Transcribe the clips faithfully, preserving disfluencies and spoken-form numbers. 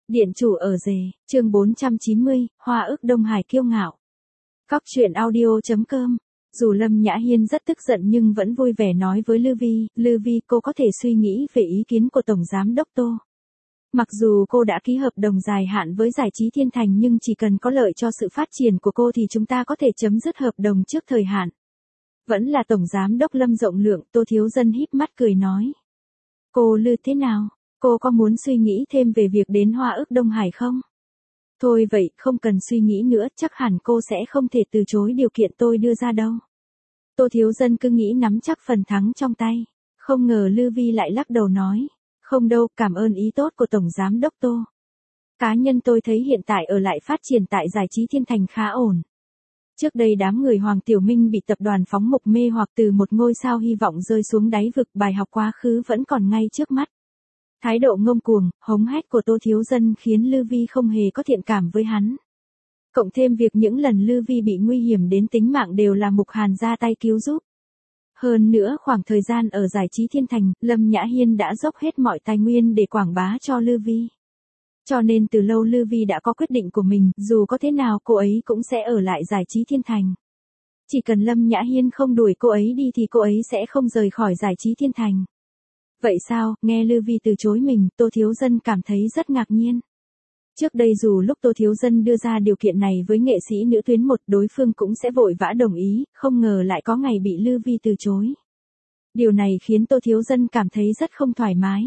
Điện chủ ở rể, chương bốn trăm chín mươi, Hoa ước Đông Hải kiêu ngạo. Cóc truyện audio chấm com. Dù Lâm Nhã Hiên rất tức giận nhưng vẫn vui vẻ nói với Lư Vi, Lư Vi cô có thể suy nghĩ về ý kiến của Tổng Giám Đốc Tô. Mặc dù cô đã ký hợp đồng dài hạn với Giải trí Thiên Thành nhưng chỉ cần có lợi cho sự phát triển của cô thì chúng ta có thể chấm dứt hợp đồng trước thời hạn. Vẫn là Tổng Giám Đốc Lâm rộng lượng, Tô Thiếu Dân híp mắt cười nói. Cô Lư thế nào? Cô có muốn suy nghĩ thêm về việc đến Hoa ước Đông Hải không? Thôi vậy, không cần suy nghĩ nữa, chắc hẳn cô sẽ không thể từ chối điều kiện tôi đưa ra đâu. Tô Thiếu Dân cứ nghĩ nắm chắc phần thắng trong tay. Không ngờ Lư Vi lại lắc đầu nói. Không đâu, cảm ơn ý tốt của Tổng Giám Đốc Tô. Cá nhân tôi thấy hiện tại ở lại phát triển tại Giải trí Thiên Thành khá ổn. Trước đây đám người Hoàng Tiểu Minh bị tập đoàn phóng mục mê hoặc từ một ngôi sao hy vọng rơi xuống đáy vực, bài học quá khứ vẫn còn ngay trước mắt. Thái độ ngông cuồng, hống hét của Tô Thiếu Dân khiến Lư Vi không hề có thiện cảm với hắn. Cộng thêm việc những lần Lư Vi bị nguy hiểm đến tính mạng đều là Mục Hàn ra tay cứu giúp. Hơn nữa khoảng thời gian ở Giải trí Thiên Thành, Lâm Nhã Hiên đã dốc hết mọi tài nguyên để quảng bá cho Lư Vi. Cho nên từ lâu Lư Vi đã có quyết định của mình, dù có thế nào cô ấy cũng sẽ ở lại Giải trí Thiên Thành. Chỉ cần Lâm Nhã Hiên không đuổi cô ấy đi thì cô ấy sẽ không rời khỏi Giải trí Thiên Thành. Vậy sao, nghe Lư Vi từ chối mình, Tô Thiếu Dân cảm thấy rất ngạc nhiên. Trước đây dù lúc Tô Thiếu Dân đưa ra điều kiện này với nghệ sĩ nữ tuyến một, đối phương cũng sẽ vội vã đồng ý, không ngờ lại có ngày bị Lư Vi từ chối. Điều này khiến Tô Thiếu Dân cảm thấy rất không thoải mái.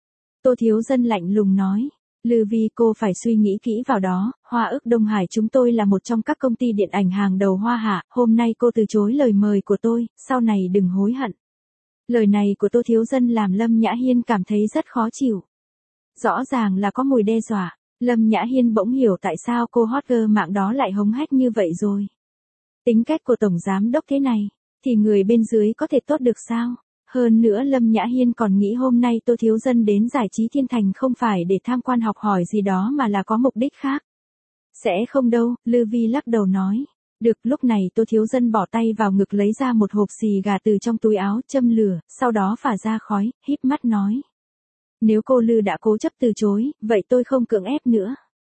Tô Thiếu Dân lạnh lùng nói, Lư Vi cô phải suy nghĩ kỹ vào đó, Hoa ước Đông Hải chúng tôi là một trong các công ty điện ảnh hàng đầu Hoa Hạ, hôm nay cô từ chối lời mời của tôi, sau này đừng hối hận. Lời này của Tô Thiếu Dân làm Lâm Nhã Hiên cảm thấy rất khó chịu. Rõ ràng là có mùi đe dọa, Lâm Nhã Hiên bỗng hiểu tại sao cô hot girl mạng đó lại hống hách như vậy rồi. Tính cách của Tổng Giám Đốc thế này, thì người bên dưới có thể tốt được sao? Hơn nữa Lâm Nhã Hiên còn nghĩ hôm nay Tô Thiếu Dân đến Giải trí Thiên Thành không phải để tham quan học hỏi gì đó mà là có mục đích khác. Sẽ không đâu, Lư Vi lắc đầu nói. Được, lúc này Tô Thiếu Dân bỏ tay vào ngực lấy ra một hộp xì gà từ trong túi áo, châm lửa, sau đó phả ra khói, híp mắt nói. Nếu cô Lư đã cố chấp từ chối, vậy tôi không cưỡng ép nữa.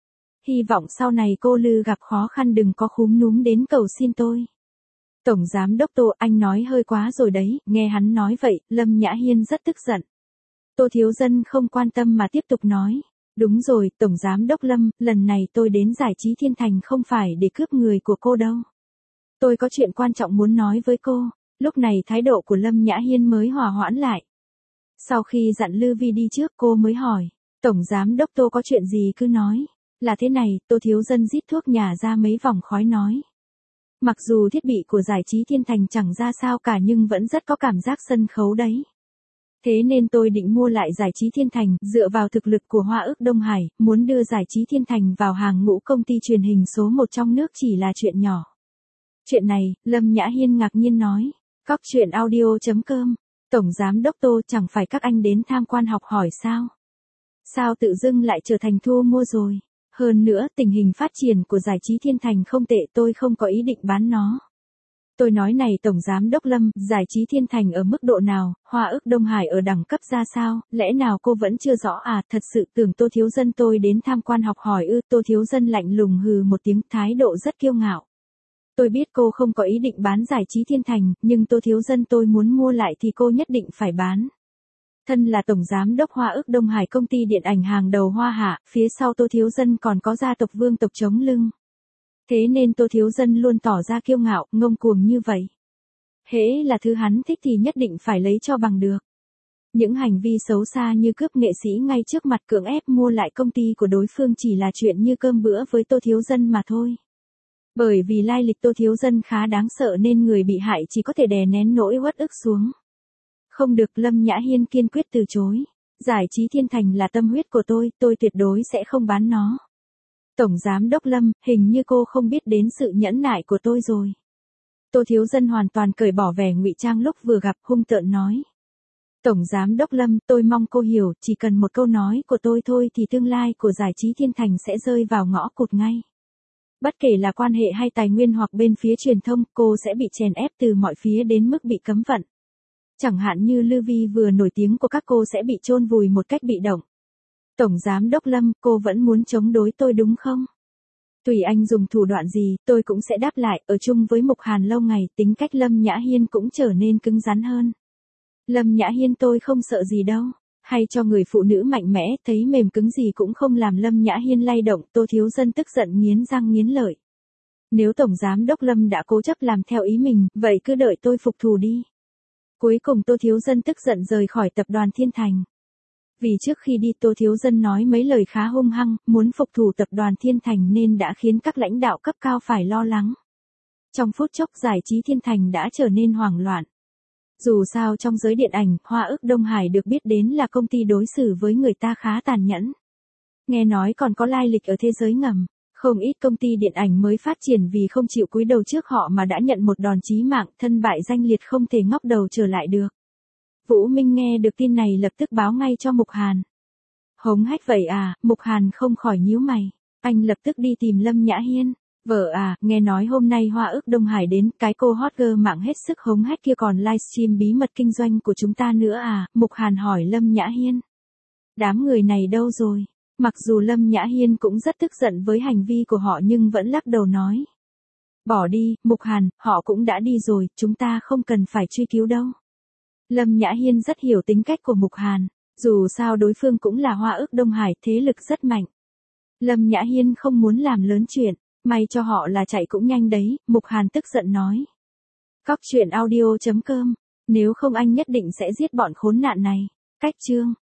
Hy vọng sau này cô Lư gặp khó khăn đừng có khúm núm đến cầu xin tôi. Tổng Giám Đốc Tô, anh nói hơi quá rồi đấy, nghe hắn nói vậy, Lâm Nhã Hiên rất tức giận. Tô Thiếu Dân không quan tâm mà tiếp tục nói. Đúng rồi, Tổng Giám Đốc Lâm, lần này tôi đến Giải trí Thiên Thành không phải để cướp người của cô đâu. Tôi có chuyện quan trọng muốn nói với cô. Lúc này thái độ của Lâm Nhã Hiên mới hòa hoãn lại. Sau khi dặn Lư Vi đi trước cô mới hỏi, Tổng Giám Đốc Tô có chuyện gì cứ nói. Là thế này, Tô Thiếu Dân rít thuốc nhả ra mấy vòng khói nói. Mặc dù thiết bị của Giải trí Thiên Thành chẳng ra sao cả nhưng vẫn rất có cảm giác sân khấu đấy. Thế nên tôi định mua lại Giải trí Thiên Thành, dựa vào thực lực của Hoa ước Đông Hải, muốn đưa Giải trí Thiên Thành vào hàng ngũ công ty truyền hình số một trong nước chỉ là chuyện nhỏ. Chuyện này, Lâm Nhã Hiên ngạc nhiên nói. Cóc truyện audio chấm com. Tổng Giám Đốc Tô, chẳng phải các anh đến tham quan học hỏi sao? Sao tự dưng lại trở thành thu mua rồi? Hơn nữa, tình hình phát triển của Giải trí Thiên Thành không tệ, tôi không có ý định bán nó. Tôi nói này Tổng Giám Đốc Lâm, Giải trí Thiên Thành ở mức độ nào, Hoa ước Đông Hải ở đẳng cấp ra sao, lẽ nào cô vẫn chưa rõ à, thật sự tưởng Tô Thiếu Dân tôi đến tham quan học hỏi ư, Tô Thiếu Dân lạnh lùng hừ một tiếng, thái độ rất kiêu ngạo. Tôi biết cô không có ý định bán Giải trí Thiên Thành, nhưng Tô Thiếu Dân tôi muốn mua lại thì cô nhất định phải bán. Thân là Tổng Giám Đốc Hoa ước Đông Hải công ty điện ảnh hàng đầu Hoa Hạ, phía sau Tô Thiếu Dân còn có gia tộc Vương tộc chống lưng. Thế nên Tô Thiếu Dân luôn tỏ ra kiêu ngạo, ngông cuồng như vậy. Hễ là thứ hắn thích thì nhất định phải lấy cho bằng được. Những hành vi xấu xa như cướp nghệ sĩ ngay trước mặt cưỡng ép mua lại công ty của đối phương chỉ là chuyện như cơm bữa với Tô Thiếu Dân mà thôi. Bởi vì lai lịch Tô Thiếu Dân khá đáng sợ nên người bị hại chỉ có thể đè nén nỗi uất ức xuống. Không được, Lâm Nhã Hiên kiên quyết từ chối. Giải trí Thiên Thành là tâm huyết của tôi, tôi tuyệt đối sẽ không bán nó. Tổng Giám Đốc Lâm, hình như cô không biết đến sự nhẫn nại của tôi rồi. Tô Thiếu Dân hoàn toàn cởi bỏ vẻ ngụy trang lúc vừa gặp, hung tợn nói. Tổng Giám Đốc Lâm, tôi mong cô hiểu, chỉ cần một câu nói của tôi thôi thì tương lai của Giải trí Thiên Thành sẽ rơi vào ngõ cụt ngay. Bất kể là quan hệ hay tài nguyên hoặc bên phía truyền thông, cô sẽ bị chèn ép từ mọi phía đến mức bị cấm vận. Chẳng hạn như Lư Vi vừa nổi tiếng của các cô sẽ bị chôn vùi một cách bị động. Tổng Giám Đốc Lâm, cô vẫn muốn chống đối tôi đúng không? Tùy anh dùng thủ đoạn gì, tôi cũng sẽ đáp lại, ở chung với Mục Hàn lâu ngày, tính cách Lâm Nhã Hiên cũng trở nên cứng rắn hơn. Lâm Nhã Hiên tôi không sợ gì đâu. Hay cho người phụ nữ mạnh mẽ, thấy mềm cứng gì cũng không làm Lâm Nhã Hiên lay động, Tô Thiếu Dân tức giận nghiến răng nghiến lợi. Nếu Tổng Giám Đốc Lâm đã cố chấp làm theo ý mình, vậy cứ đợi tôi phục thù đi. Cuối cùng Tô Thiếu Dân tức giận rời khỏi tập đoàn Thiên Thành. Vì trước khi đi Tô Thiếu Dân nói mấy lời khá hung hăng, muốn phục thù tập đoàn Thiên Thành nên đã khiến các lãnh đạo cấp cao phải lo lắng. Trong phút chốc giải trí Thiên Thành đã trở nên hoảng loạn. Dù sao trong giới điện ảnh, Hoa ức Đông Hải được biết đến là công ty đối xử với người ta khá tàn nhẫn. Nghe nói còn có lai lịch ở thế giới ngầm. Không ít công ty điện ảnh mới phát triển vì không chịu cúi đầu trước họ mà đã nhận một đòn chí mạng, thân bại danh liệt không thể ngóc đầu trở lại được. Vũ Minh nghe được tin này lập tức báo ngay cho Mục Hàn. Hống hách vậy à, Mục Hàn không khỏi nhíu mày. Anh lập tức đi tìm Lâm Nhã Hiên. Vợ à, nghe nói hôm nay Hoa ức Đông Hải đến, cái cô hot girl mạng hết sức hống hách kia còn livestream bí mật kinh doanh của chúng ta nữa à, Mục Hàn hỏi Lâm Nhã Hiên. Đám người này đâu rồi? Mặc dù Lâm Nhã Hiên cũng rất tức giận với hành vi của họ nhưng vẫn lắc đầu nói. Bỏ đi, Mục Hàn, họ cũng đã đi rồi, chúng ta không cần phải truy cứu đâu. Lâm Nhã Hiên rất hiểu tính cách của Mục Hàn, dù sao đối phương cũng là Hoa ức Đông Hải, thế lực rất mạnh. Lâm Nhã Hiên không muốn làm lớn chuyện, may cho họ là chạy cũng nhanh đấy, Mục Hàn tức giận nói. Cóc truyện audio chấm com, nếu không anh nhất định sẽ giết bọn khốn nạn này. Cách chương